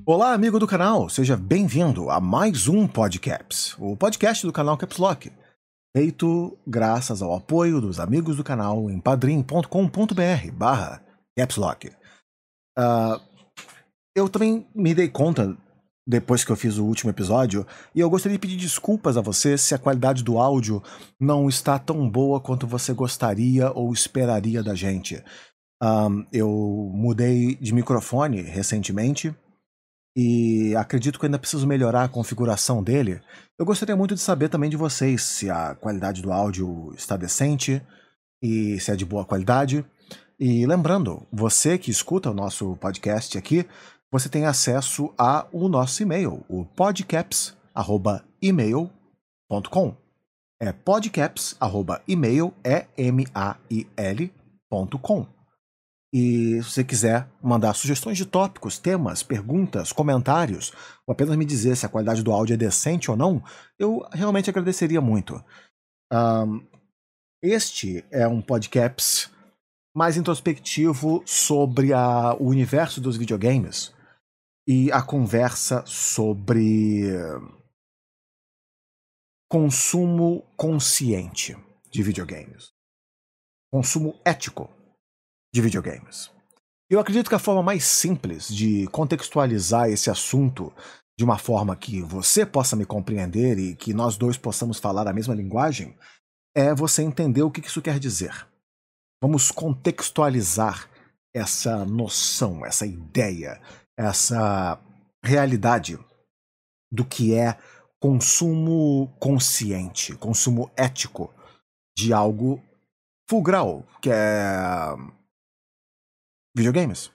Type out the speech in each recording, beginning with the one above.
Olá, amigo do canal, seja bem-vindo a mais um Podcaps, o podcast do canal Caps Lock, feito graças ao apoio dos amigos do canal em padrim.com.br/capslock. Eu também me dei conta, depois que eu fiz o último episódio, e eu gostaria de pedir desculpas a você se a qualidade do áudio não está tão boa quanto você gostaria ou esperaria da gente. Eu mudei de microfone recentemente, e acredito que ainda preciso melhorar a configuração dele. Eu gostaria muito de saber também de vocês se a qualidade do áudio está decente e se é de boa qualidade. E lembrando, você que escuta o nosso podcast aqui, você tem acesso ao nosso e-mail, o podcaps@email.com. É podcaps@email.com. E se você quiser mandar sugestões de tópicos, temas, perguntas, comentários, ou apenas me dizer se a qualidade do áudio é decente ou não, eu realmente agradeceria muito. Este é um podcast mais introspectivo sobre o universo dos videogames e a conversa sobre consumo consciente de videogames. Consumo ético de videogames. Eu acredito que a forma mais simples de contextualizar esse assunto de uma forma que você possa me compreender e que nós dois possamos falar a mesma linguagem é você entender o que isso quer dizer. Vamos contextualizar essa noção, essa ideia, essa realidade do que é consumo consciente, consumo ético de algo fulcral, que é videogames.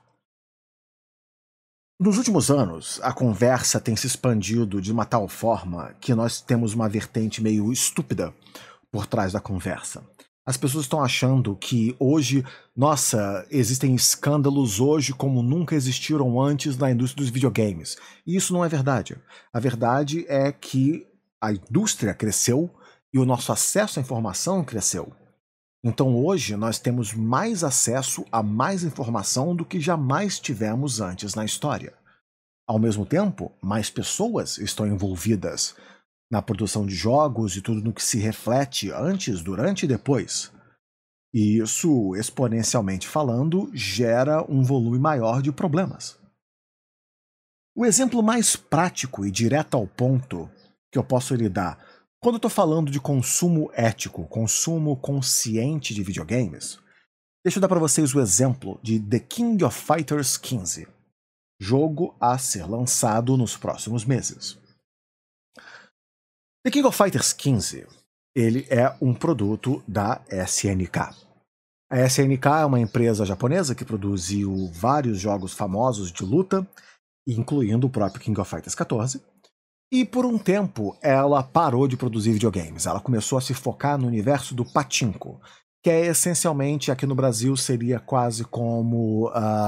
Nos últimos anos, a conversa tem se expandido de uma tal forma que nós temos uma vertente meio estúpida por trás da conversa. As pessoas estão achando que hoje, nossa, existem escândalos hoje como nunca existiram antes na indústria dos videogames. E isso não é verdade. A verdade é que a indústria cresceu e o nosso acesso à informação cresceu. Então hoje nós temos mais acesso a mais informação do que jamais tivemos antes na história. Ao mesmo tempo, mais pessoas estão envolvidas na produção de jogos e tudo no que se reflete antes, durante e depois. E isso, exponencialmente falando, gera um volume maior de problemas. O exemplo mais prático e direto ao ponto que eu posso lhe dar quando eu estou falando de consumo ético, consumo consciente de videogames, deixa eu dar para vocês o exemplo de The King of Fighters 15, jogo a ser lançado nos próximos meses. The King of Fighters 15, ele é um produto da SNK. A SNK é uma empresa japonesa que produziu vários jogos famosos de luta, incluindo o próprio King of Fighters 14. E por um tempo ela parou de produzir videogames. Ela começou a se focar no universo do pachinko, que é essencialmente, aqui no Brasil, seria quase como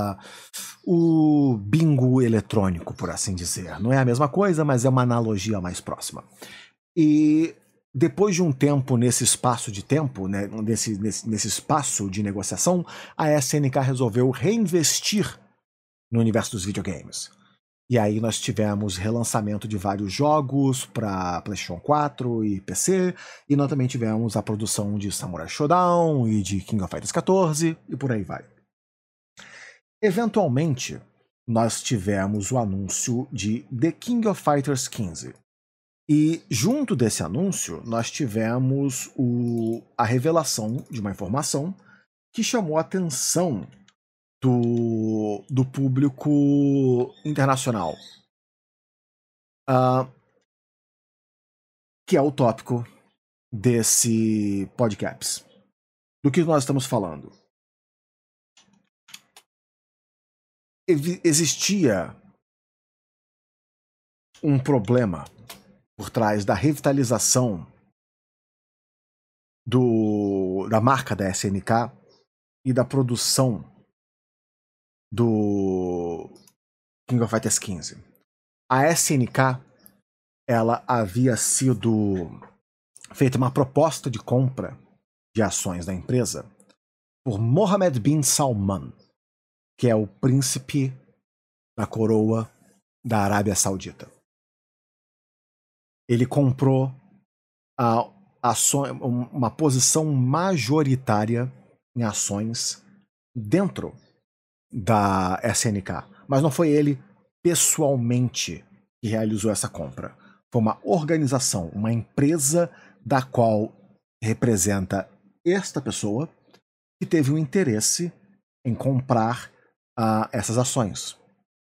o bingo eletrônico, por assim dizer. Não é a mesma coisa, mas é uma analogia mais próxima. E depois de um tempo nesse espaço de tempo, né, nesse espaço de negociação, a SNK resolveu reinvestir no universo dos videogames. E aí nós tivemos relançamento de vários jogos para PlayStation 4 e PC, e nós também tivemos a produção de Samurai Shodown e de King of Fighters 14, e por aí vai. Eventualmente, nós tivemos o anúncio de The King of Fighters 15. E junto desse anúncio, nós tivemos a revelação de uma informação que chamou a atenção do público internacional, que é o tópico desse podcast. Do que nós estamos falando? Existia um problema por trás da revitalização da marca da SNK e da produção do King of Fighters 15. A SNK, ela havia sido feita uma proposta de compra de ações da empresa por Mohammed bin Salman, que é o príncipe da coroa da Arábia Saudita. Ele comprou uma posição majoritária em ações dentro da SNK. Mas não foi ele pessoalmente que realizou essa compra. Foi uma organização, uma empresa da qual representa esta pessoa que teve um interesse em comprar essas ações.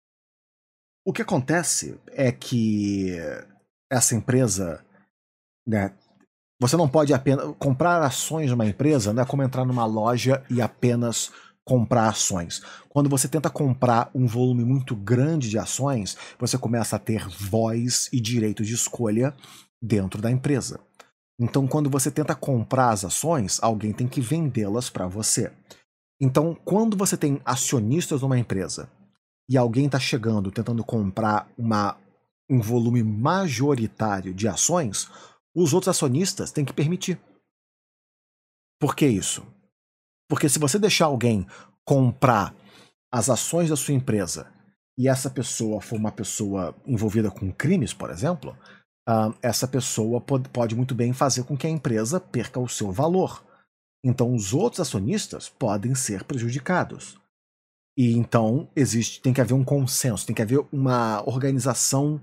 O que acontece é que essa empresa, né, você não pode apenas comprar ações de uma empresa, não é como entrar numa loja e apenas comprar ações. Quando você tenta comprar um volume muito grande de ações, você começa a ter voz e direito de escolha dentro da empresa. Então, quando você tenta comprar as ações, alguém tem que vendê-las para você. Então, quando você tem acionistas numa empresa e alguém está chegando tentando comprar um volume majoritário de ações, os outros acionistas têm que permitir. Por que isso? Porque se você deixar alguém comprar as ações da sua empresa e essa pessoa for uma pessoa envolvida com crimes, por exemplo, essa pessoa pode muito bem fazer com que a empresa perca o seu valor. Então os outros acionistas podem ser prejudicados. E então tem que haver um consenso, tem que haver uma organização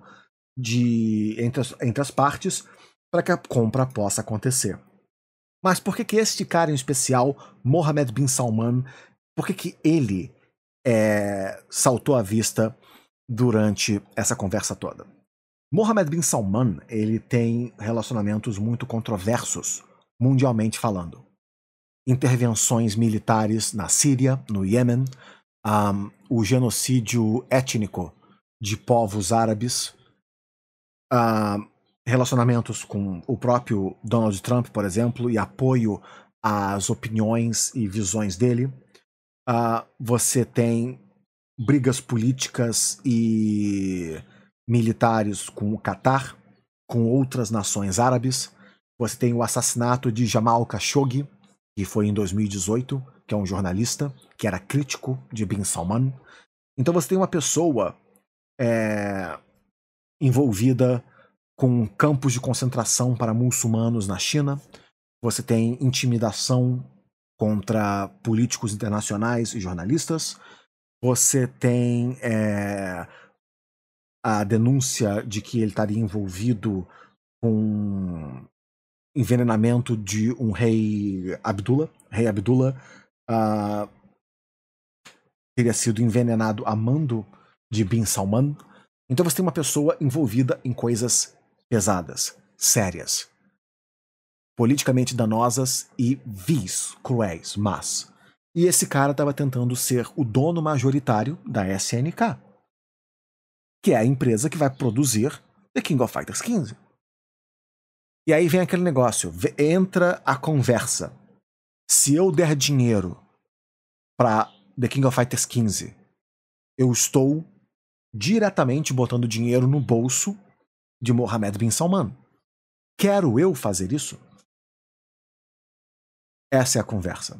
entre as partes para que a compra possa acontecer. Mas por que este cara em especial, Mohammed bin Salman, por que ele saltou à vista durante essa conversa toda? Mohammed bin Salman, ele tem relacionamentos muito controversos, mundialmente falando. Intervenções militares na Síria, no Iêmen, o genocídio étnico de povos árabes, relacionamentos com o próprio Donald Trump, por exemplo, e apoio às opiniões e visões dele. Você tem brigas políticas e militares com o Catar, com outras nações árabes. Você tem o assassinato de Jamal Khashoggi, que foi em 2018, que é um jornalista que era crítico de Bin Salman. Então você tem uma pessoa envolvida com campos de concentração para muçulmanos na China. Você tem intimidação contra políticos internacionais e jornalistas. Você tem a denúncia de que ele estaria envolvido com envenenamento de um rei Abdullah. Rei Abdullah teria sido envenenado a mando de Bin Salman. Então você tem uma pessoa envolvida em coisas pesadas, sérias, politicamente danosas e vis, cruéis, mas. E esse cara estava tentando ser o dono majoritário da SNK, que é a empresa que vai produzir The King of Fighters 15. E aí vem aquele negócio, entra a conversa. Se eu der dinheiro para The King of Fighters 15, eu estou diretamente botando dinheiro no bolso de Mohammed bin Salman. Quero eu fazer isso? Essa é a conversa.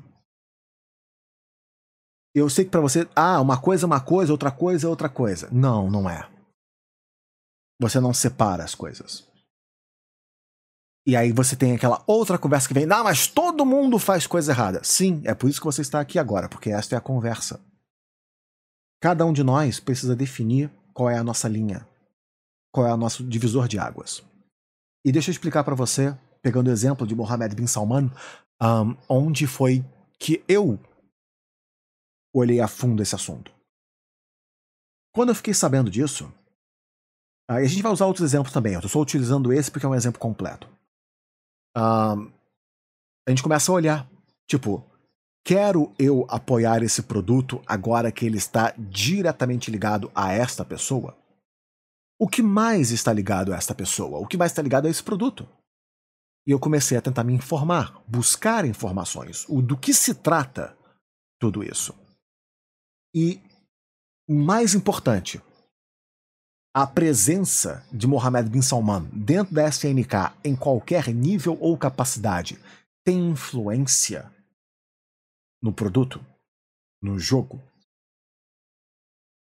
Eu sei que para você, uma coisa é uma coisa, outra coisa é outra coisa. Não, não é. Você não separa as coisas. E aí você tem aquela outra conversa que vem, mas todo mundo faz coisa errada. Sim, é por isso que você está aqui agora, porque esta é a conversa. Cada um de nós precisa definir qual é a nossa linha, qual é o nosso divisor de águas. E deixa eu explicar para você, pegando o exemplo de Mohammed bin Salman, onde foi que eu olhei a fundo esse assunto. Quando eu fiquei sabendo disso, e a gente vai usar outros exemplos também, eu estou só utilizando esse porque é um exemplo completo. A gente começa a olhar, tipo, quero eu apoiar esse produto agora que ele está diretamente ligado a esta pessoa? O que mais está ligado a esta pessoa? O que mais está ligado a esse produto? E eu comecei a tentar me informar, buscar informações, do que se trata tudo isso. E, mais importante, a presença de Mohammed bin Salman dentro da SNK em qualquer nível ou capacidade tem influência no produto, no jogo.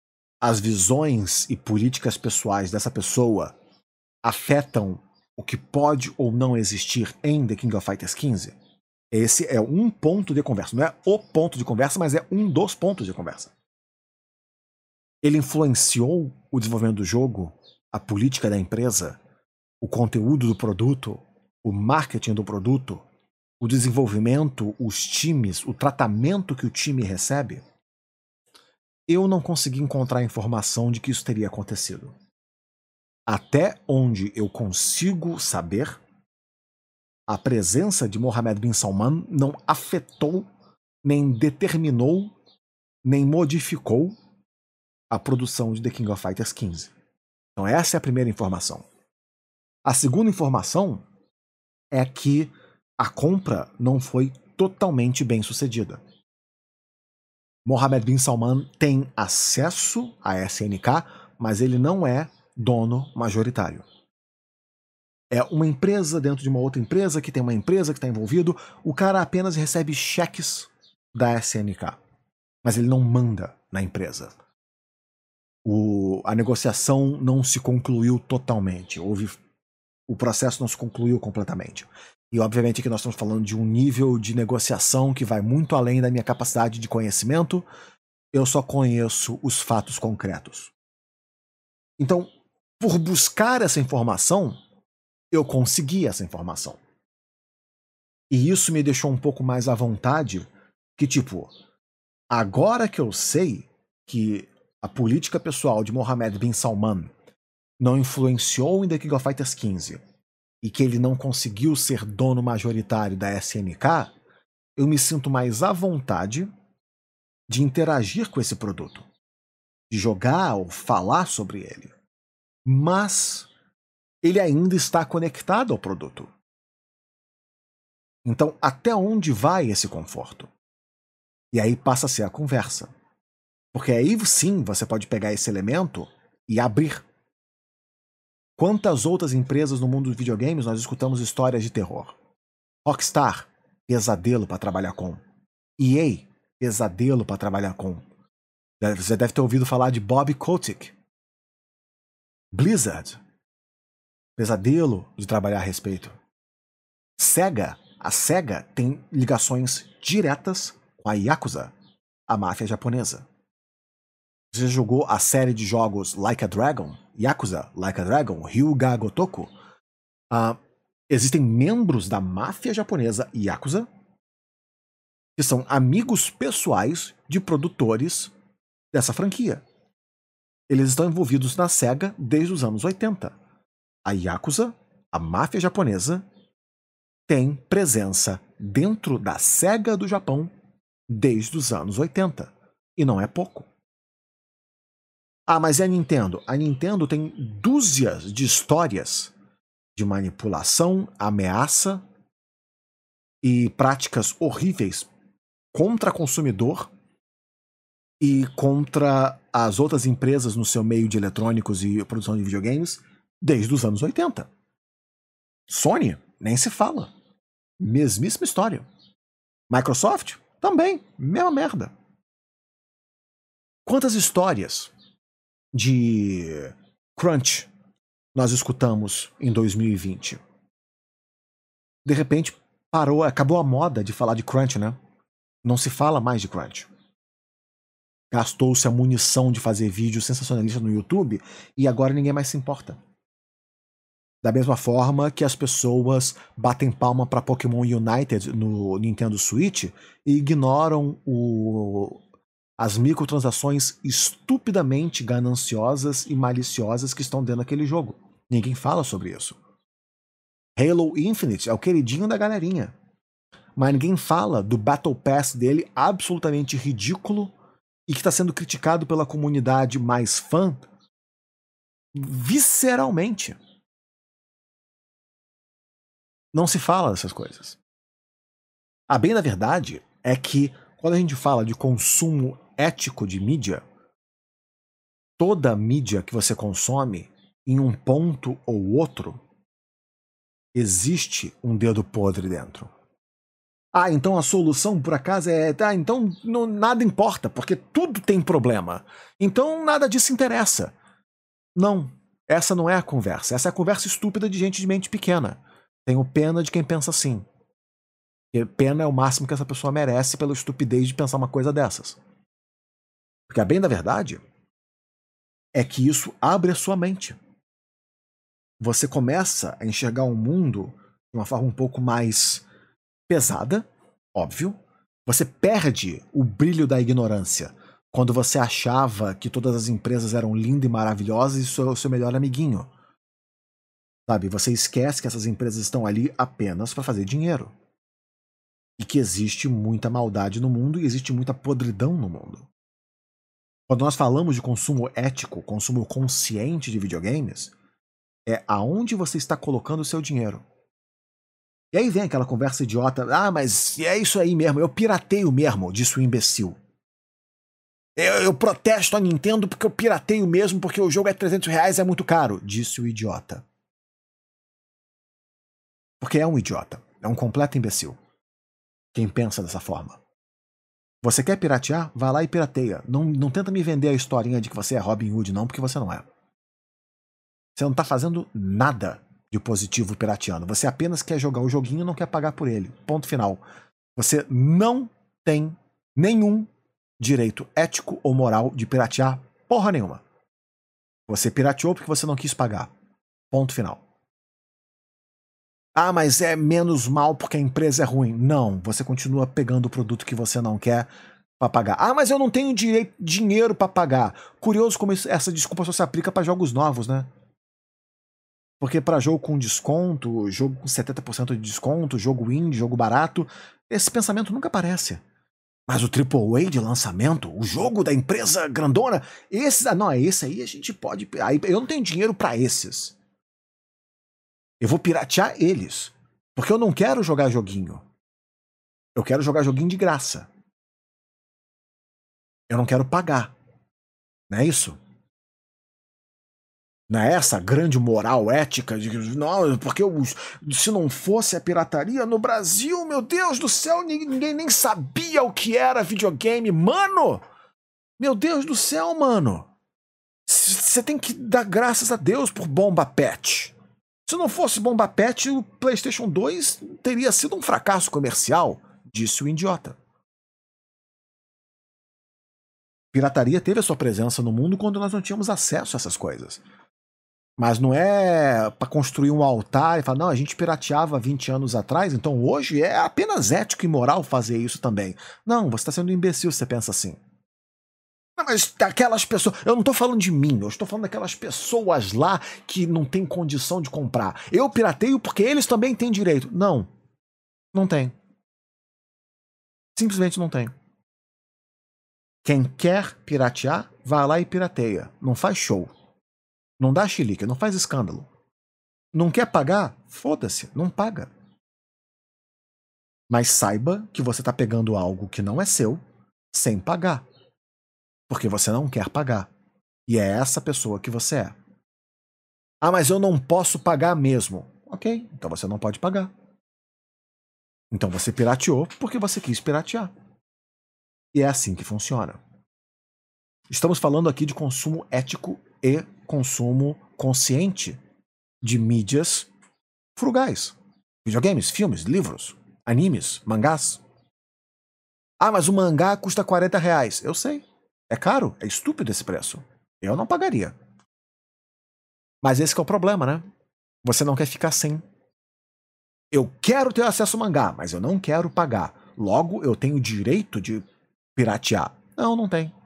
as visões e políticas pessoais dessa pessoa afetam o que pode ou não existir em The King of Fighters 15? Esse é um ponto de conversa. Não é o ponto de conversa, mas é um dos pontos de conversa. Ele influenciou o desenvolvimento do jogo, a política da empresa, o conteúdo do produto, o marketing do produto, o desenvolvimento, os times, o tratamento que o time recebe? Eu não consegui encontrar informação de que isso teria acontecido. Até onde eu consigo saber, a presença de Mohammed bin Salman não afetou, nem determinou, nem modificou a produção de The King of Fighters 15. Então essa é a primeira informação. A segunda informação é que a compra não foi totalmente bem sucedida. Mohammed bin Salman tem acesso à SNK, mas ele não é dono majoritário. É uma empresa dentro de uma outra empresa, que tem uma empresa que está envolvido. O cara apenas recebe cheques da SNK, mas ele não manda na empresa. A negociação não se concluiu totalmente. O processo não se concluiu completamente. E obviamente que nós estamos falando de um nível de negociação que vai muito além da minha capacidade de conhecimento. Eu só conheço os fatos concretos. Então, por buscar essa informação, eu consegui essa informação. E isso me deixou um pouco mais à vontade, que tipo, agora que eu sei que a política pessoal de Mohammed bin Salman não influenciou em The King of Fighters 15 e que ele não conseguiu ser dono majoritário da SNK, eu me sinto mais à vontade de interagir com esse produto, de jogar ou falar sobre ele. Mas ele ainda está conectado ao produto. Então, até onde vai esse conforto? E aí passa a ser a conversa. Porque aí sim você pode pegar esse elemento e abrir. Quantas outras empresas no mundo dos videogames nós escutamos histórias de terror? Rockstar, pesadelo para trabalhar com. EA, pesadelo para trabalhar com. Você deve ter ouvido falar de Bobby Kotick. Blizzard, pesadelo de trabalhar a respeito. Sega, a Sega tem ligações diretas com a Yakuza, a máfia japonesa. Você jogou a série de jogos Like a Dragon, Yakuza, Like a Dragon, Ryuga Gotoku? Existem membros da máfia japonesa Yakuza que são amigos pessoais de produtores dessa franquia. Eles estão envolvidos na Sega desde os anos 80. A Yakuza, a máfia japonesa, tem presença dentro da Sega do Japão desde os anos 80. E não é pouco. Mas é a Nintendo? A Nintendo tem dúzias de histórias de manipulação, ameaça e práticas horríveis contra consumidor e contra as outras empresas no seu meio de eletrônicos e produção de videogames desde os anos 80. Sony, nem se fala. Mesmíssima história. Microsoft, também, mesma merda. Quantas histórias de crunch nós escutamos em 2020? De repente acabou a moda de falar de crunch, né? Não se fala mais de crunch. Gastou-se a munição de fazer vídeos sensacionalistas no YouTube e agora ninguém mais se importa. Da mesma forma que as pessoas batem palma para Pokémon United no Nintendo Switch e ignoram as microtransações estupidamente gananciosas e maliciosas que estão dentro daquele jogo. Ninguém fala sobre isso. Halo Infinite é o queridinho da galerinha. Mas ninguém fala do Battle Pass dele absolutamente ridículo e que está sendo criticado pela comunidade mais fã visceralmente. Não se fala dessas coisas. A bem da verdade é que quando a gente fala de consumo ético de mídia, toda mídia que você consome, em um ponto ou outro, existe um dedo podre dentro. Ah, então a solução, por acaso, é... Ah, então nada importa, porque tudo tem problema. Então nada disso interessa. Não, essa não é a conversa. Essa é a conversa estúpida de gente de mente pequena. Tenho pena de quem pensa assim. Porque pena é o máximo que essa pessoa merece pela estupidez de pensar uma coisa dessas. Porque a bem da verdade é que isso abre a sua mente. Você começa a enxergar o mundo de uma forma um pouco mais pesada, óbvio. Você perde o brilho da ignorância quando você achava que todas as empresas eram lindas e maravilhosas e sou o seu melhor amiguinho. Sabe, você esquece que essas empresas estão ali apenas para fazer dinheiro. E que existe muita maldade no mundo e existe muita podridão no mundo. Quando nós falamos de consumo ético, consumo consciente de videogames, é aonde você está colocando o seu dinheiro. E aí vem aquela conversa idiota, ah, mas é isso aí mesmo, eu pirateio mesmo, disse o imbecil. Eu protesto a Nintendo porque eu pirateio mesmo, porque o jogo é R$300, é muito caro, disse o idiota. Porque é um idiota, é um completo imbecil. Quem pensa dessa forma. Você quer piratear? Vai lá e pirateia. Não tenta me vender a historinha de que você é Robin Hood, não, porque você não é. Você não tá fazendo nada de positivo pirateando. Você apenas quer jogar o joguinho e não quer pagar por ele. Ponto final. Você não tem nenhum direito ético ou moral de piratear porra nenhuma. Você pirateou porque você não quis pagar. Ponto final. Ah, mas é menos mal porque a empresa é ruim. Não, você continua pegando o produto que você não quer para pagar. Ah, mas eu não tenho dinheiro para pagar. Curioso como essa desculpa só se aplica para jogos novos, né? Porque para jogo com desconto, jogo com 70% de desconto, jogo indie, jogo barato, esse pensamento nunca aparece. Mas o AAA de lançamento, o jogo da empresa grandona, esse aí a gente pode... Aí eu não tenho dinheiro para esses. Eu vou piratear eles. Porque eu não quero jogar joguinho. Eu quero jogar joguinho de graça. Eu não quero pagar. Não é isso? Não é essa grande moral ética de que, não, porque se não fosse a pirataria no Brasil, meu Deus do céu, ninguém nem sabia o que era videogame. Mano! Meu Deus do céu, mano! Você tem que dar graças a Deus por Bomba Pet. Se não fosse Bomba Pet, o PlayStation 2 teria sido um fracasso comercial, disse o idiota. Pirataria teve a sua presença no mundo quando nós não tínhamos acesso a essas coisas. Mas não é para construir um altar e falar, não, a gente pirateava 20 anos atrás, então hoje é apenas ético e moral fazer isso também. Não, você está sendo um imbecil se você pensa assim. Não, mas aquelas pessoas... Eu não estou falando de mim, eu estou falando daquelas pessoas lá que não têm condição de comprar. Eu pirateio porque eles também têm direito. Não, não tem. Simplesmente não tem. Quem quer piratear, vai lá e pirateia. Não faz show. Não dá chilique, não faz escândalo. Não quer pagar? Foda-se, não paga. Mas saiba que você está pegando algo que não é seu sem pagar. Porque você não quer pagar. E é essa pessoa que você é. Ah, mas eu não posso pagar mesmo. Ok, então você não pode pagar. Então você pirateou porque você quis piratear. E é assim que funciona. Estamos falando aqui de consumo ético e consumo consciente de mídias frugais. Videogames, filmes, livros, animes, mangás. Ah, mas o mangá custa R$40. Eu sei. É caro, é estúpido esse preço. Eu não pagaria. Mas esse que é o problema, né? Você não quer ficar sem. Eu quero ter acesso ao mangá, mas eu não quero pagar. Logo, eu tenho o direito de piratear. Não, não tem.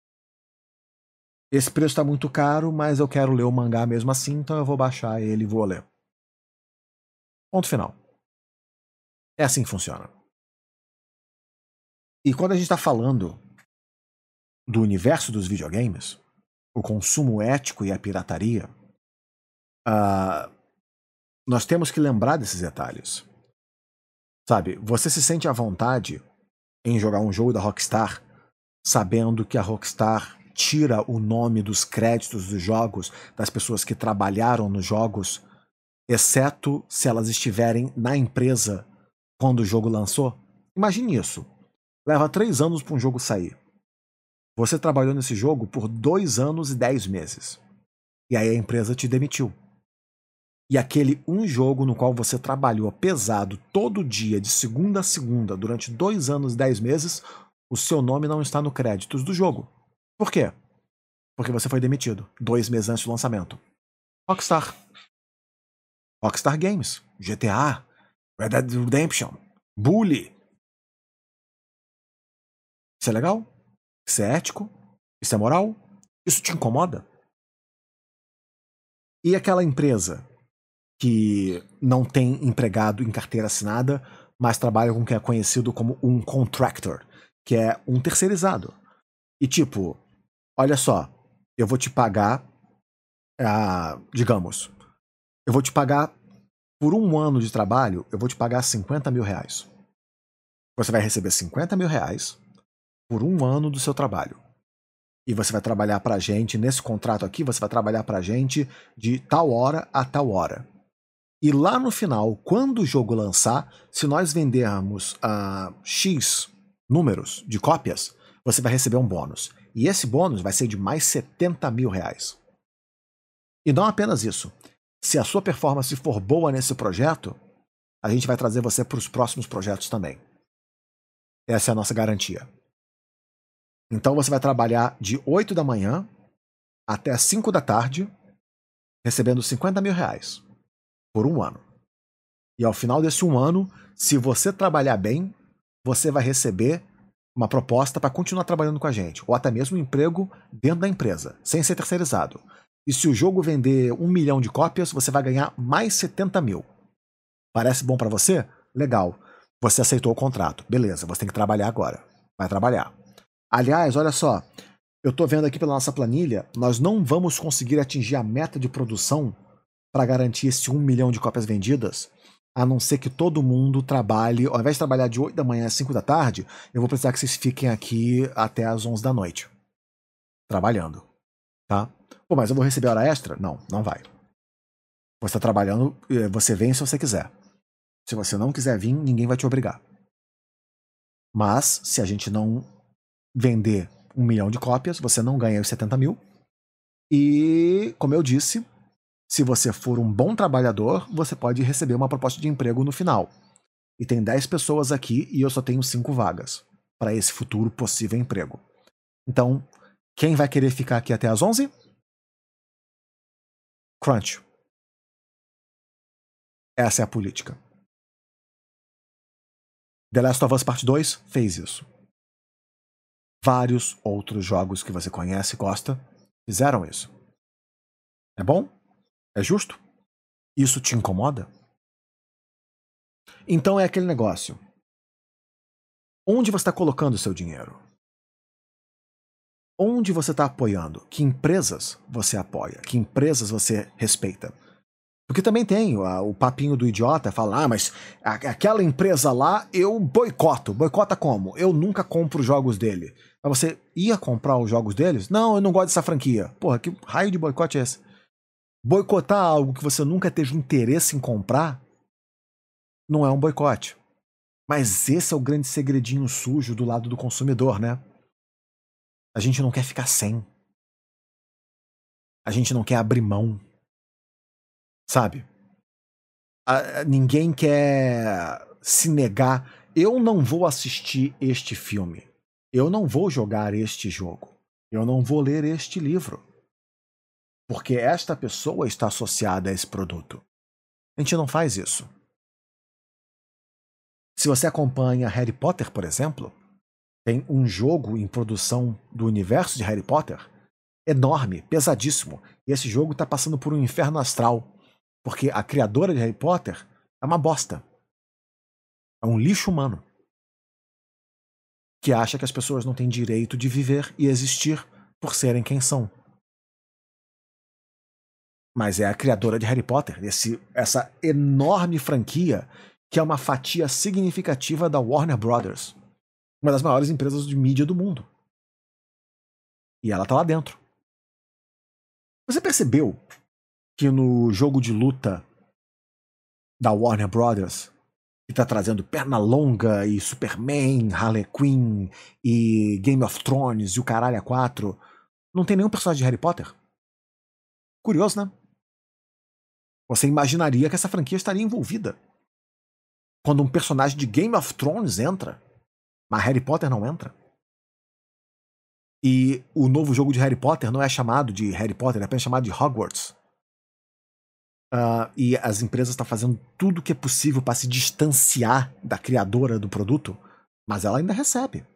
Esse preço está muito caro, mas eu quero ler o mangá mesmo assim, então eu vou baixar ele e vou ler. Ponto final. É assim que funciona. E quando a gente está falando do universo dos videogames, o consumo ético e a pirataria, nós temos que lembrar desses detalhes. Sabe, você se sente à vontade em jogar um jogo da Rockstar sabendo que a Rockstar tira o nome dos créditos dos jogos das pessoas que trabalharam nos jogos, exceto se elas estiverem na empresa quando o jogo lançou? Imagine isso. Leva 3 anos para um jogo sair. Você trabalhou nesse jogo por 2 anos e 10 meses. E aí a empresa te demitiu. E aquele um jogo no qual você trabalhou pesado todo dia, de segunda a segunda, durante 2 anos e 10 meses, o seu nome não está no créditos do jogo. Por quê? Porque você foi demitido 2 meses antes do lançamento. Rockstar. Rockstar Games. GTA. Red Dead Redemption. Bully. Isso é legal? Isso é ético? Isso é moral? Isso te incomoda? E aquela empresa que não tem empregado em carteira assinada, mas trabalha com o que é conhecido como um contractor, que é um terceirizado. E tipo, olha só, eu vou te pagar, digamos, eu vou te pagar por 1 ano de trabalho, eu vou te pagar 50 mil reais. Você vai receber 50 mil reais por 1 ano do seu trabalho. E você vai trabalhar pra gente, nesse contrato aqui, você vai trabalhar pra gente de tal hora a tal hora. E lá no final, quando o jogo lançar, se nós vendermos X números de cópias, você vai receber um bônus. E esse bônus vai ser de mais 70 mil reais. E não apenas isso. Se a sua performance for boa nesse projeto, a gente vai trazer você para os próximos projetos também. Essa é a nossa garantia. Então você vai trabalhar de 8 da manhã até as 5 da tarde, recebendo 50 mil reais por 1 ano. E ao final desse 1 ano, se você trabalhar bem, você vai receber uma proposta para continuar trabalhando com a gente, ou até mesmo um emprego dentro da empresa, sem ser terceirizado. E se o jogo vender 1 milhão de cópias, você vai ganhar mais 70 mil. Parece bom para você? Legal. Você aceitou o contrato. Beleza, você tem que trabalhar agora. Vai trabalhar. Aliás, olha só, eu tô vendo aqui pela nossa planilha, nós não vamos conseguir atingir a meta de produção para garantir esse 1 milhão de cópias vendidas, a não ser que todo mundo trabalhe, ao invés de trabalhar de 8 da manhã às 5 da tarde, eu vou precisar que vocês fiquem aqui até às 11 da noite, trabalhando, tá? Pô, mas eu vou receber hora extra? Não, não vai. Você tá trabalhando, você vem se você quiser. Se você não quiser vir, ninguém vai te obrigar. Mas, se a gente não vender 1 milhão de cópias, você não ganha os 70 mil. E, como eu disse, se você for um bom trabalhador, você pode receber uma proposta de emprego no final. E tem 10 pessoas aqui e eu só tenho 5 vagas para esse futuro possível emprego. Então, quem vai querer ficar aqui até as 11? Crunch. Essa é a política. The Last of Us Part 2 fez isso. Vários outros jogos que você conhece e gosta fizeram isso. É bom? É justo? Isso te incomoda? Então é aquele negócio. Onde você está colocando o seu dinheiro? Onde você está apoiando? Que empresas você apoia? Que empresas você respeita? Porque também tem o papinho do idiota, fala, mas aquela empresa lá eu boicoto. Boicota como? Eu nunca compro os jogos dele. Mas você ia comprar os jogos deles? Não, eu não gosto dessa franquia. Porra, que raio de boicote é esse? Boicotar algo que você nunca teve interesse em comprar não é um boicote. Mas esse é o grande segredinho sujo do lado do consumidor, né? A gente não quer ficar sem. A gente não quer abrir mão. Sabe? Ninguém quer se negar. Eu não vou assistir este filme. Eu não vou jogar este jogo. Eu não vou ler este livro. Porque esta pessoa está associada a esse produto. A gente não faz isso. Se você acompanha Harry Potter, por exemplo, tem um jogo em produção do universo de Harry Potter enorme, pesadíssimo. E esse jogo está passando por um inferno astral. Porque a criadora de Harry Potter é uma bosta. É um lixo humano. Que acha que as pessoas não têm direito de viver e existir por serem quem são. Mas é a criadora de Harry Potter, essa enorme franquia que é uma fatia significativa da Warner Brothers. Uma das maiores empresas de mídia do mundo. E ela tá lá dentro. Você percebeu que no jogo de luta da Warner Brothers que tá trazendo Pernalonga e Superman, Harley Quinn e Game of Thrones e o caralho a 4, não tem nenhum personagem de Harry Potter? Curioso, né? Você imaginaria que essa franquia estaria envolvida quando um personagem de Game of Thrones entra, mas Harry Potter não entra. E o novo jogo de Harry Potter não é chamado de Harry Potter, é apenas chamado de Hogwarts. E as empresas estão fazendo tudo o que é possível para se distanciar da criadora do produto, mas ela ainda recebe.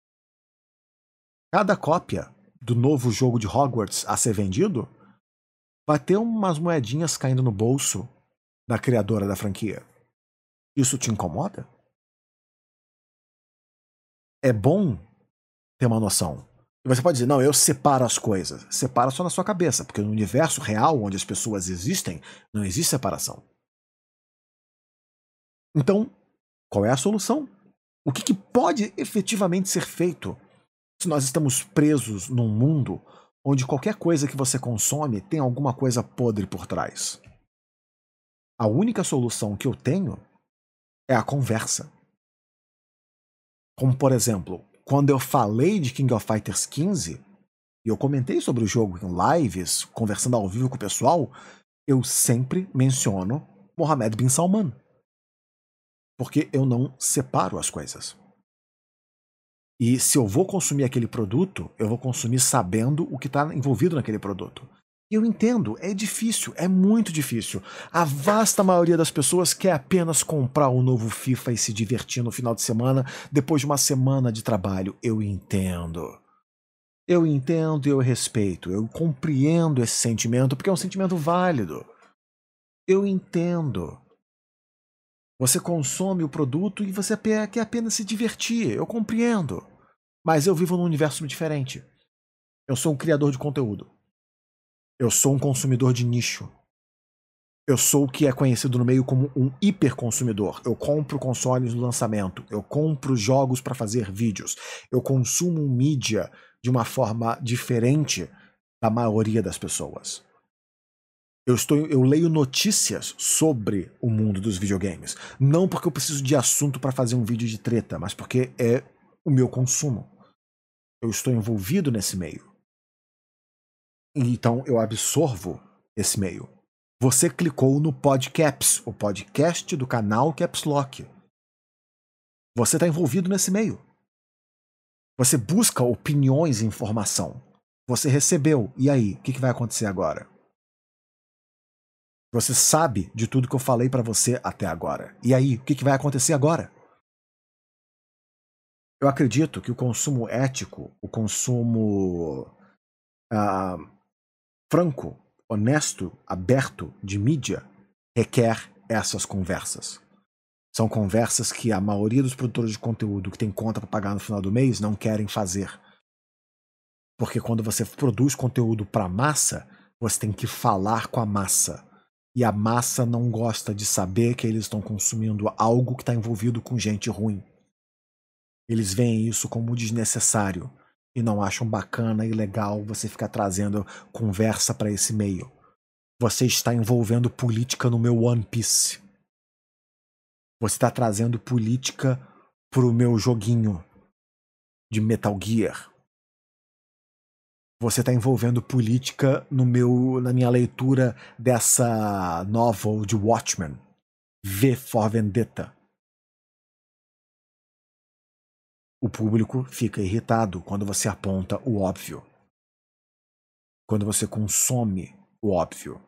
Cada cópia do novo jogo de Hogwarts a ser vendido vai ter umas moedinhas caindo no bolso da criadora da franquia. Isso te incomoda? É bom ter uma noção. E você pode dizer, não, eu separo as coisas. Separa só na sua cabeça, porque no universo real, onde as pessoas existem, não existe separação. Então, qual é a solução? O que pode efetivamente ser feito se nós estamos presos num mundo onde qualquer coisa que você consome tem alguma coisa podre por trás? A única solução que eu tenho é a conversa. Como, por exemplo, quando eu falei de King of Fighters 15, e eu comentei sobre o jogo em lives, conversando ao vivo com o pessoal, eu sempre menciono Mohammed bin Salman. Porque eu não separo as coisas. E se eu vou consumir aquele produto, eu vou consumir sabendo o que está envolvido naquele produto. Eu entendo, é difícil, é muito difícil. A vasta maioria das pessoas quer apenas comprar um novo FIFA e se divertir no final de semana, depois de uma semana de trabalho. Eu entendo. Eu entendo e eu respeito. Eu compreendo esse sentimento, porque é um sentimento válido. Eu entendo. Você consome o produto e você quer apenas se divertir. Eu compreendo. Mas eu vivo num universo diferente. Eu sou um criador de conteúdo. Eu sou um consumidor de nicho. Eu sou o que é conhecido no meio como um hiperconsumidor. Eu compro consoles no lançamento. Eu compro jogos para fazer vídeos. Eu consumo mídia de uma forma diferente da maioria das pessoas. Eu leio notícias sobre o mundo dos videogames. Não porque eu preciso de assunto para fazer um vídeo de treta, mas porque é o meu consumo. Eu estou envolvido nesse meio. Então eu absorvo esse meio. Você clicou no Podcaps, o podcast do canal Caps Lock. Você está envolvido nesse meio. Você busca opiniões e informação. Você recebeu. E aí? O que vai acontecer agora? Você sabe de tudo que eu falei para você até agora. E aí? O que vai acontecer agora? Eu acredito que o consumo ético, o consumo franco, honesto, aberto de mídia, requer essas conversas. São conversas que a maioria dos produtores de conteúdo que tem conta para pagar no final do mês não querem fazer. Porque quando você produz conteúdo para massa, você tem que falar com a massa. E a massa não gosta de saber que eles estão consumindo algo que está envolvido com gente ruim. Eles veem isso como desnecessário e não acham bacana e legal você ficar trazendo conversa para esse meio. Você está envolvendo política no meu One Piece. Você está trazendo política pro meu joguinho de Metal Gear. Você está envolvendo política na minha leitura dessa novel de Watchmen, V for Vendetta. O público fica irritado quando você aponta o óbvio. Quando você consome o óbvio.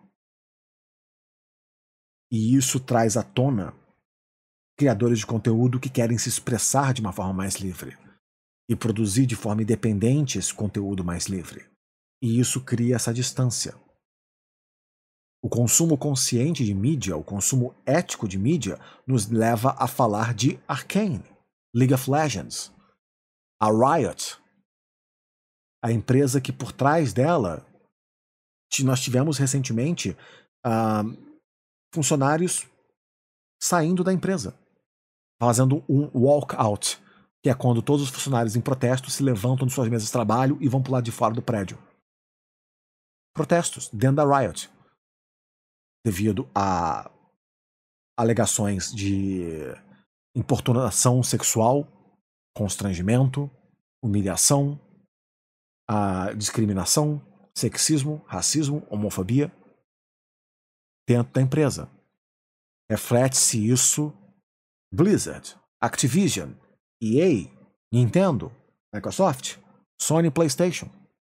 E isso traz à tona criadores de conteúdo que querem se expressar de uma forma mais livre e produzir de forma independente esse conteúdo mais livre. E isso cria essa distância. O consumo consciente de mídia, o consumo ético de mídia, nos leva a falar de Arcane, League of Legends, a Riot, a empresa que por trás dela nós tivemos recentemente funcionários saindo da empresa, fazendo um walkout, que é quando todos os funcionários em protesto se levantam de suas mesas de trabalho e vão pular de fora do prédio. Protestos dentro da Riot, devido a alegações de importunação sexual, constrangimento, humilhação, a discriminação, sexismo, racismo, homofobia dentro da empresa. Reflete-se isso Blizzard, Activision, EA, Nintendo, Microsoft, Sony PlayStation.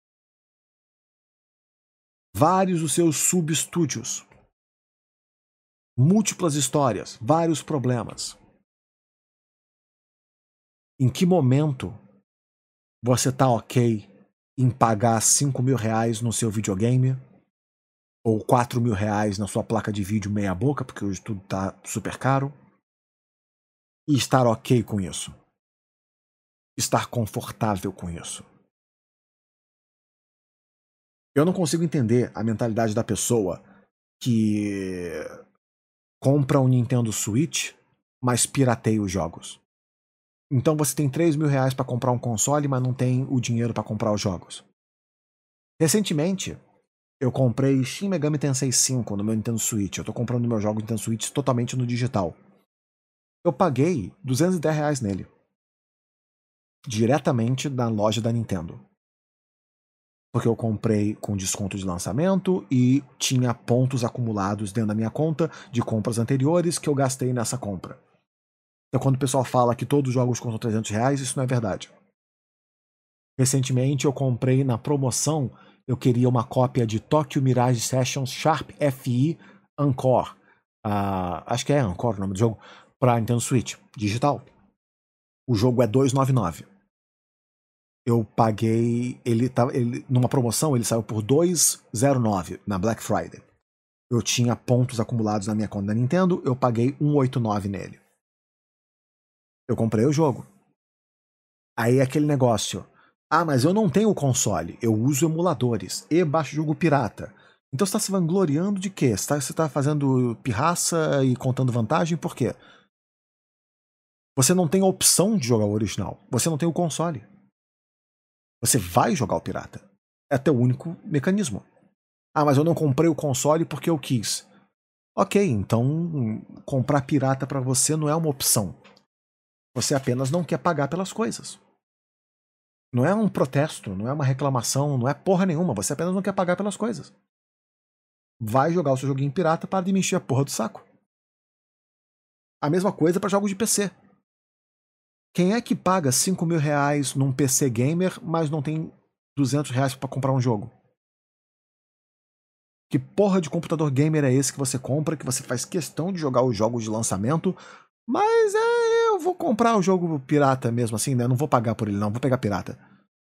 Vários dos seus subestúdios. Múltiplas histórias, vários problemas. Em que momento você tá ok em pagar R$5.000 no seu videogame? Ou R$4.000 na sua placa de vídeo meia boca, porque hoje tudo tá super caro? E estar ok com isso? Estar confortável com isso? Eu não consigo entender a mentalidade da pessoa que compra um Nintendo Switch, mas pirateia os jogos. Então você tem R$3.000 para comprar um console, mas não tem o dinheiro para comprar os jogos. Recentemente, eu comprei Shin Megami Tensei 5 no meu Nintendo Switch. Eu tô comprando meus jogos Nintendo Switch totalmente no digital. Eu paguei R$210 nele. Diretamente da loja da Nintendo. Porque eu comprei com desconto de lançamento e tinha pontos acumulados dentro da minha conta de compras anteriores que eu gastei nessa compra. Então quando o pessoal fala que todos os jogos custam R$300, isso não é verdade. Recentemente eu comprei na promoção, eu queria uma cópia de Tokyo Mirage Sessions Sharp FE Encore. Acho que é Encore o nome do jogo, para Nintendo Switch, digital. O jogo é R$299. Eu paguei, numa promoção ele saiu por R$209 na Black Friday. Eu tinha pontos acumulados na minha conta da Nintendo, eu paguei R$189 nele. Eu comprei o jogo. Aí é aquele negócio, mas eu não tenho o console, eu uso emuladores e baixo jogo pirata. Então você está se vangloriando de quê? Você está fazendo pirraça e contando vantagem por quê? Você não tem a opção de jogar o original, você não tem o console. Você vai jogar o pirata. É teu único mecanismo. Mas eu não comprei o console porque eu quis. Ok, então comprar pirata para você não é uma opção. Você apenas não quer pagar pelas coisas. Não é um protesto, não é uma reclamação, não é porra nenhuma. Você apenas não quer pagar pelas coisas. Vai jogar o seu joguinho pirata para de me encher a porra do saco. A mesma coisa para jogos de PC. Quem é que paga R$5.000 num PC gamer, mas não tem R$200 para comprar um jogo? Que porra de computador gamer é esse que você compra, que você faz questão de jogar os jogos de lançamento, mas eu vou comprar o jogo pirata mesmo assim, né? Não vou pagar por ele não, vou pegar pirata.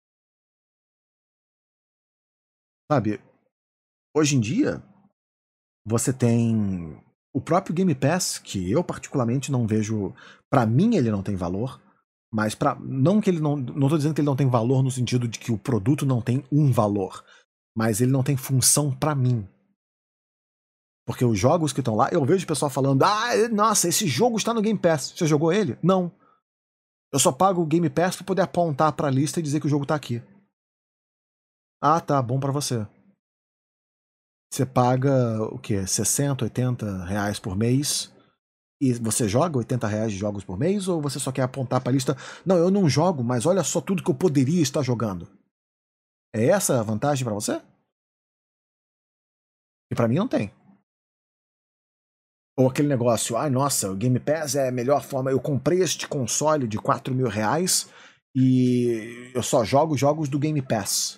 Sabe, hoje em dia, você tem o próprio Game Pass, que eu particularmente não vejo, pra mim ele não tem valor, mas não que ele não tô dizendo que ele não tem valor no sentido de que o produto não tem um valor, mas ele não tem função pra mim. Porque os jogos que estão lá, eu vejo o pessoal falando, nossa, esse jogo está no Game Pass. Você jogou ele? Não. Eu só pago o Game Pass pra poder apontar pra lista e dizer que o jogo tá aqui. Tá, bom pra você. Você paga o quê? 60, 80 reais por mês e você joga 80 reais de jogos por mês ou você só quer apontar pra lista? Não, eu não jogo, mas olha só tudo que eu poderia estar jogando. É essa a vantagem pra você? E pra mim não tem. Ou aquele negócio, nossa, o Game Pass é a melhor forma. Eu comprei este console de R$4.000 e eu só jogo jogos do Game Pass.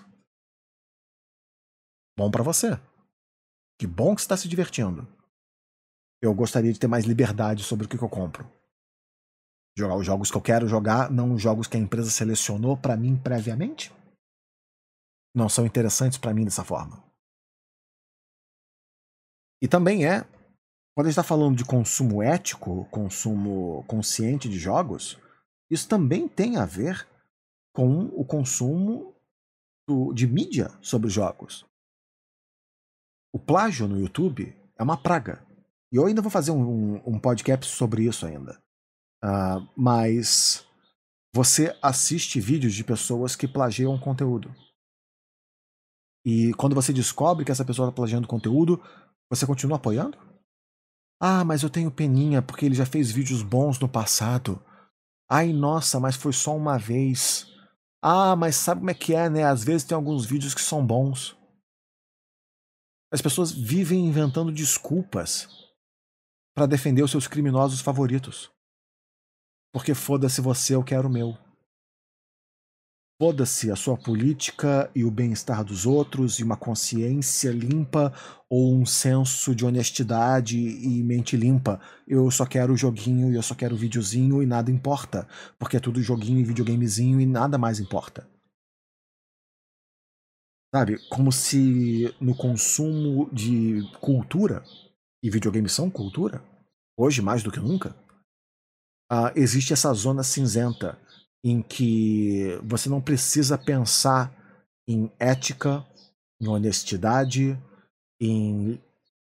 Bom pra você. Que bom que você está se divertindo. Eu gostaria de ter mais liberdade sobre o que eu compro. Jogar os jogos que eu quero jogar, não os jogos que a empresa selecionou pra mim previamente. Não são interessantes pra mim dessa forma. E também quando a gente está falando de consumo ético, consumo consciente de jogos, isso também tem a ver com o consumo de mídia sobre os jogos. O plágio no YouTube é uma praga. E eu ainda vou fazer um podcast sobre isso ainda. Mas você assiste vídeos de pessoas que plagiam conteúdo. E quando você descobre que essa pessoa está plagiando conteúdo, você continua apoiando? Ah, mas eu tenho peninha porque ele já fez vídeos bons no passado. Ai, nossa, mas foi só uma vez. Ah, mas sabe como é que é, né? Às vezes tem alguns vídeos que são bons. As pessoas vivem inventando desculpas para defender os seus criminosos favoritos. Porque foda-se você, eu quero o meu. Foda-se a sua política e o bem-estar dos outros e uma consciência limpa ou um senso de honestidade e mente limpa. Eu só quero joguinho e eu só quero videozinho e nada importa. Porque é tudo joguinho e videogamezinho e nada mais importa. Sabe? Como se no consumo de cultura, e videogames são cultura, hoje mais do que nunca, existe essa zona cinzenta em que você não precisa pensar em ética, em honestidade, em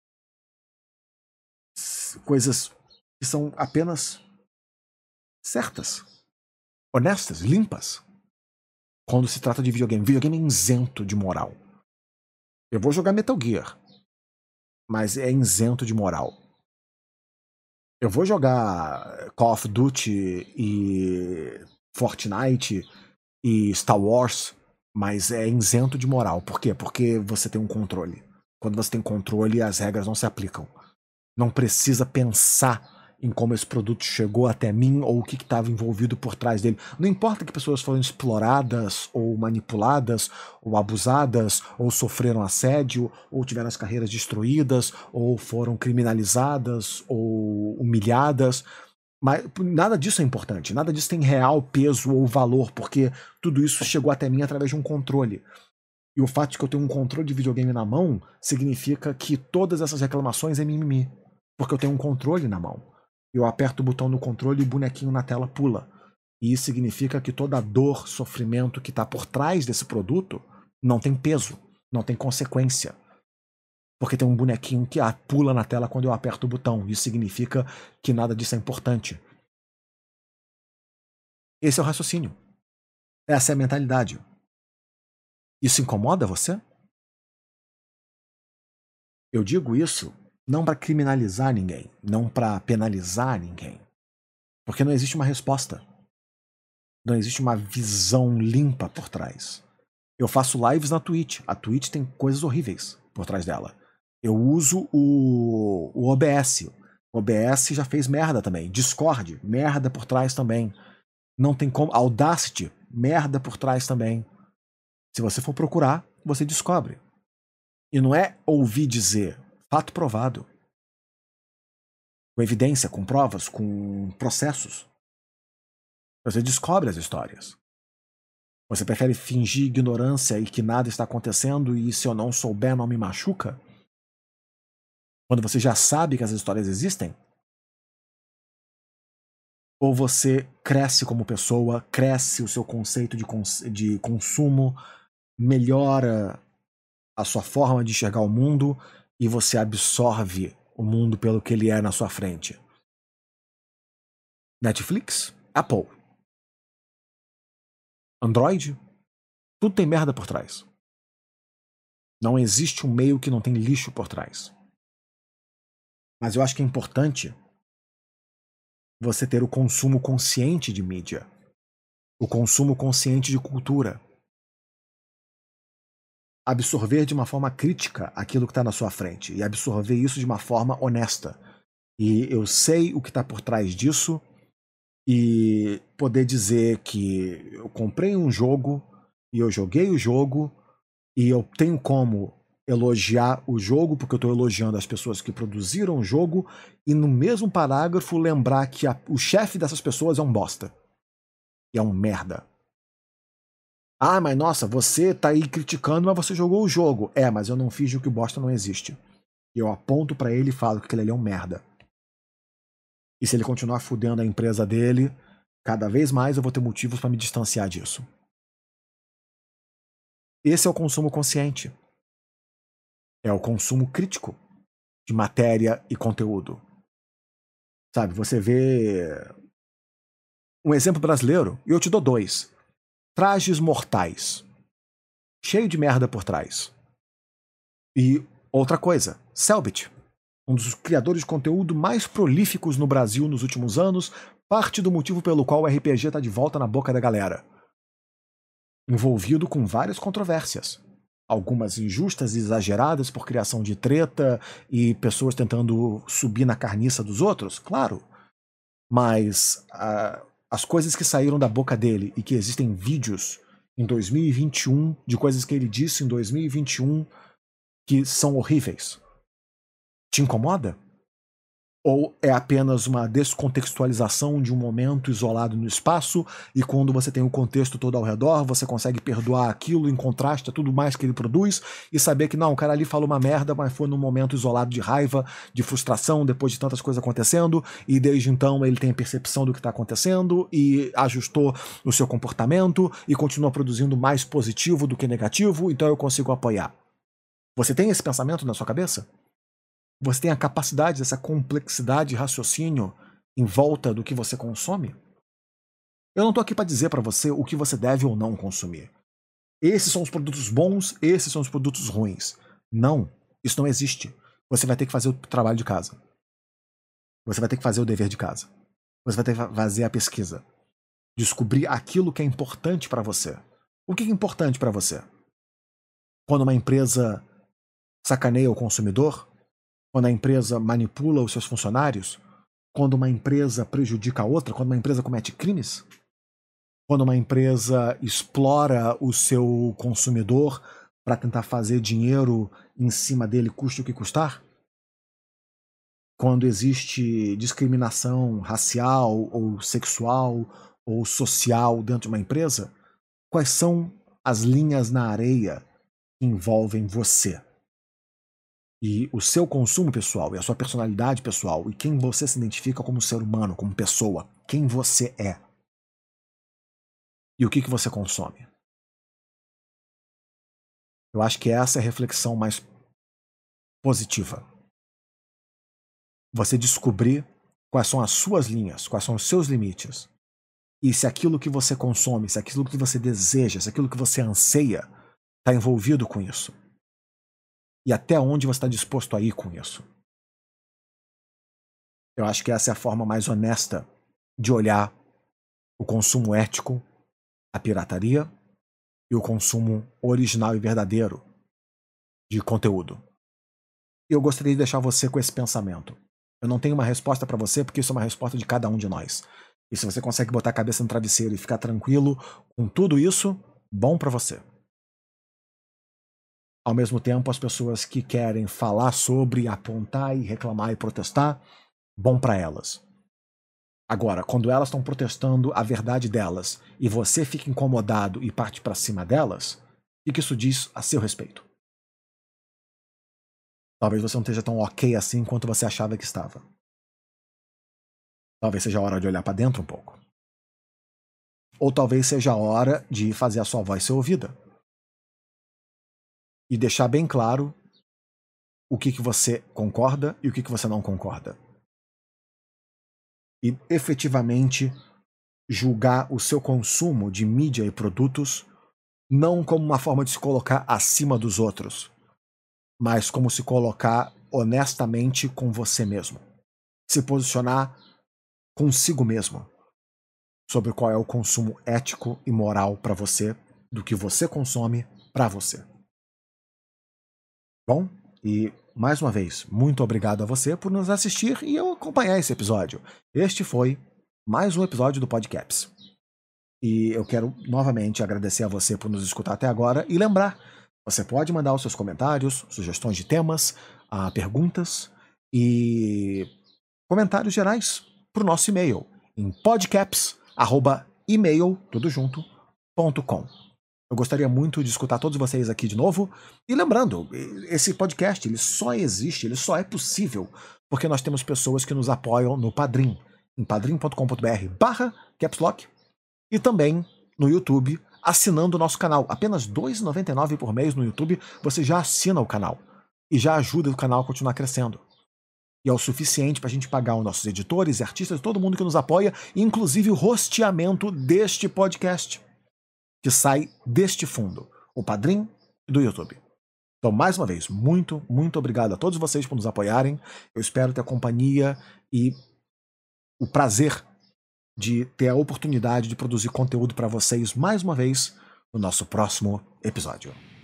coisas que são apenas certas, honestas, limpas. Quando se trata de videogame. Videogame é isento de moral. Eu vou jogar Metal Gear, mas é isento de moral. Eu vou jogar Call of Duty e Fortnite e Star Wars, mas é isento de moral. Por quê? Porque você tem um controle. Quando você tem controle, as regras não se aplicam. Não precisa pensar em como esse produto chegou até mim ou o que estava envolvido por trás dele. Não importa que pessoas foram exploradas ou manipuladas ou abusadas ou sofreram assédio ou tiveram as carreiras destruídas ou foram criminalizadas ou humilhadas. Mas nada disso é importante, nada disso tem real peso ou valor, porque tudo isso chegou até mim através de um controle. E o fato de que eu tenho um controle de videogame na mão significa que todas essas reclamações é mimimi. Porque eu tenho um controle na mão. Eu aperto o botão do controle e o bonequinho na tela pula. E isso significa que toda a dor, sofrimento que está por trás desse produto não tem peso, não tem consequência. Porque tem um bonequinho que pula na tela quando eu aperto o botão. Isso significa que nada disso é importante. Esse é o raciocínio. Essa é a mentalidade. Isso incomoda você? Eu digo isso não para criminalizar ninguém, não para penalizar ninguém. Porque não existe uma resposta. Não existe uma visão limpa por trás. Eu faço lives na Twitch. A Twitch tem coisas horríveis por trás dela. Eu uso o OBS. O OBS já fez merda também. Discord, merda por trás também. Não tem como. Audacity, merda por trás também. Se você for procurar, você descobre. E não é ouvir dizer, fato provado. Com evidência, com provas, com processos. Você descobre as histórias. Você prefere fingir ignorância e que nada está acontecendo e se eu não souber não me machuca? Quando você já sabe que as histórias existem? Ou você cresce como pessoa, cresce o seu conceito de consumo, melhora a sua forma de enxergar o mundo e você absorve o mundo pelo que ele é na sua frente? Netflix? Apple? Android? Tudo tem merda por trás. Não existe um meio que não tem lixo por trás. Mas eu acho que é importante você ter o consumo consciente de mídia. O consumo consciente de cultura. Absorver de uma forma crítica aquilo que está na sua frente. E absorver isso de uma forma honesta. E eu sei o que está por trás disso. E poder dizer que eu comprei um jogo e eu joguei o jogo e eu tenho como elogiar o jogo, porque eu estou elogiando as pessoas que produziram o jogo, e no mesmo parágrafo lembrar que o chefe dessas pessoas é um bosta. E é um merda. Ah, mas nossa, você tá aí criticando, mas você jogou o jogo. É, mas eu não finjo que o bosta não existe. E eu aponto pra ele e falo que aquele ali é um merda. E se ele continuar fudendo a empresa dele, cada vez mais eu vou ter motivos pra me distanciar disso. Esse é o consumo consciente. É o consumo crítico de matéria e conteúdo. Sabe, você vê um exemplo brasileiro, e eu te dou dois. Trajes Mortais. Cheio de merda por trás. E outra coisa, Cellbit. um dos criadores de conteúdo mais prolíficos no Brasil nos últimos anos, parte do motivo pelo qual o RPG está de volta na boca da galera. Envolvido com várias controvérsias. Algumas injustas e exageradas por criação de treta e pessoas tentando subir na carniça dos outros, claro. Mas as coisas que saíram da boca dele e que existem vídeos em 2021 de coisas que ele disse em 2021 que são horríveis, te incomoda? Ou é apenas uma descontextualização de um momento isolado no espaço e quando você tem o contexto todo ao redor, você consegue perdoar aquilo em contraste a tudo mais que ele produz e saber que não, o cara ali falou uma merda, mas foi num momento isolado de raiva, de frustração, depois de tantas coisas acontecendo e desde então ele tem a percepção do que está acontecendo e ajustou o seu comportamento e continua produzindo mais positivo do que negativo, então eu consigo apoiar. Você tem esse pensamento na sua cabeça? Você tem a capacidade dessa complexidade de raciocínio em volta do que você consome? Eu não estou aqui para dizer para você o que você deve ou não consumir. Esses são os produtos bons, esses são os produtos ruins. Não, isso não existe. Você vai ter que fazer o trabalho de casa. Você vai ter que fazer o dever de casa. Você vai ter que fazer a pesquisa. Descobrir aquilo que é importante para você. O que é importante para você? Quando uma empresa sacaneia o consumidor? Quando a empresa manipula os seus funcionários? Quando uma empresa prejudica a outra? Quando uma empresa comete crimes? Quando uma empresa explora o seu consumidor para tentar fazer dinheiro em cima dele, custe o que custar? Quando existe discriminação racial ou sexual ou social dentro de uma empresa? Quais são as linhas na areia que envolvem você? E o seu consumo pessoal, e a sua personalidade pessoal, e quem você se identifica como ser humano, como pessoa, quem você é. E o que você consome. Eu acho que essa é a reflexão mais positiva. Você descobrir quais são as suas linhas, quais são os seus limites. E se aquilo que você consome, se aquilo que você deseja, se aquilo que você anseia está envolvido com isso. E até onde você está disposto a ir com isso. Eu acho que essa é a forma mais honesta de olhar o consumo ético, a pirataria e o consumo original e verdadeiro de conteúdo. E eu gostaria de deixar você com esse pensamento. Eu não tenho uma resposta para você porque isso é uma resposta de cada um de nós. E se você consegue botar a cabeça no travesseiro e ficar tranquilo com tudo isso, bom para você. Ao mesmo tempo, as pessoas que querem falar sobre, apontar e reclamar e protestar, bom para elas. Agora, quando elas estão protestando a verdade delas e você fica incomodado e parte para cima delas, o que isso diz a seu respeito? Talvez você não esteja tão ok assim quanto você achava que estava. Talvez seja a hora de olhar para dentro um pouco. Ou talvez seja a hora de fazer a sua voz ser ouvida. E deixar bem claro o que você concorda e o que você não concorda. E efetivamente julgar o seu consumo de mídia e produtos não como uma forma de se colocar acima dos outros, mas como se colocar honestamente com você mesmo. Se posicionar consigo mesmo sobre qual é o consumo ético e moral para você, do que você consome para você. Bom, e mais uma vez, muito obrigado a você por nos assistir e acompanhar esse episódio. Este foi mais um episódio do Podcaps. E eu quero novamente agradecer a você por nos escutar até agora e lembrar, você pode mandar os seus comentários, sugestões de temas, perguntas e comentários gerais para o nosso e-mail em podcaps@email.com. Eu gostaria muito de escutar todos vocês aqui de novo. E lembrando, esse podcast ele só existe, ele só é possível porque nós temos pessoas que nos apoiam no Padrim, em padrim.com.br/capslock e também no YouTube, assinando o nosso canal. Apenas R$ 2,99 por mês no YouTube, você já assina o canal e já ajuda o canal a continuar crescendo. E é o suficiente para a gente pagar os nossos editores e artistas, todo mundo que nos apoia, inclusive o rosteamento deste podcast, que sai deste fundo, o Padrim do YouTube. Então, mais uma vez, muito, muito obrigado a todos vocês por nos apoiarem. Eu espero ter a companhia e o prazer de ter a oportunidade de produzir conteúdo para vocês mais uma vez no nosso próximo episódio.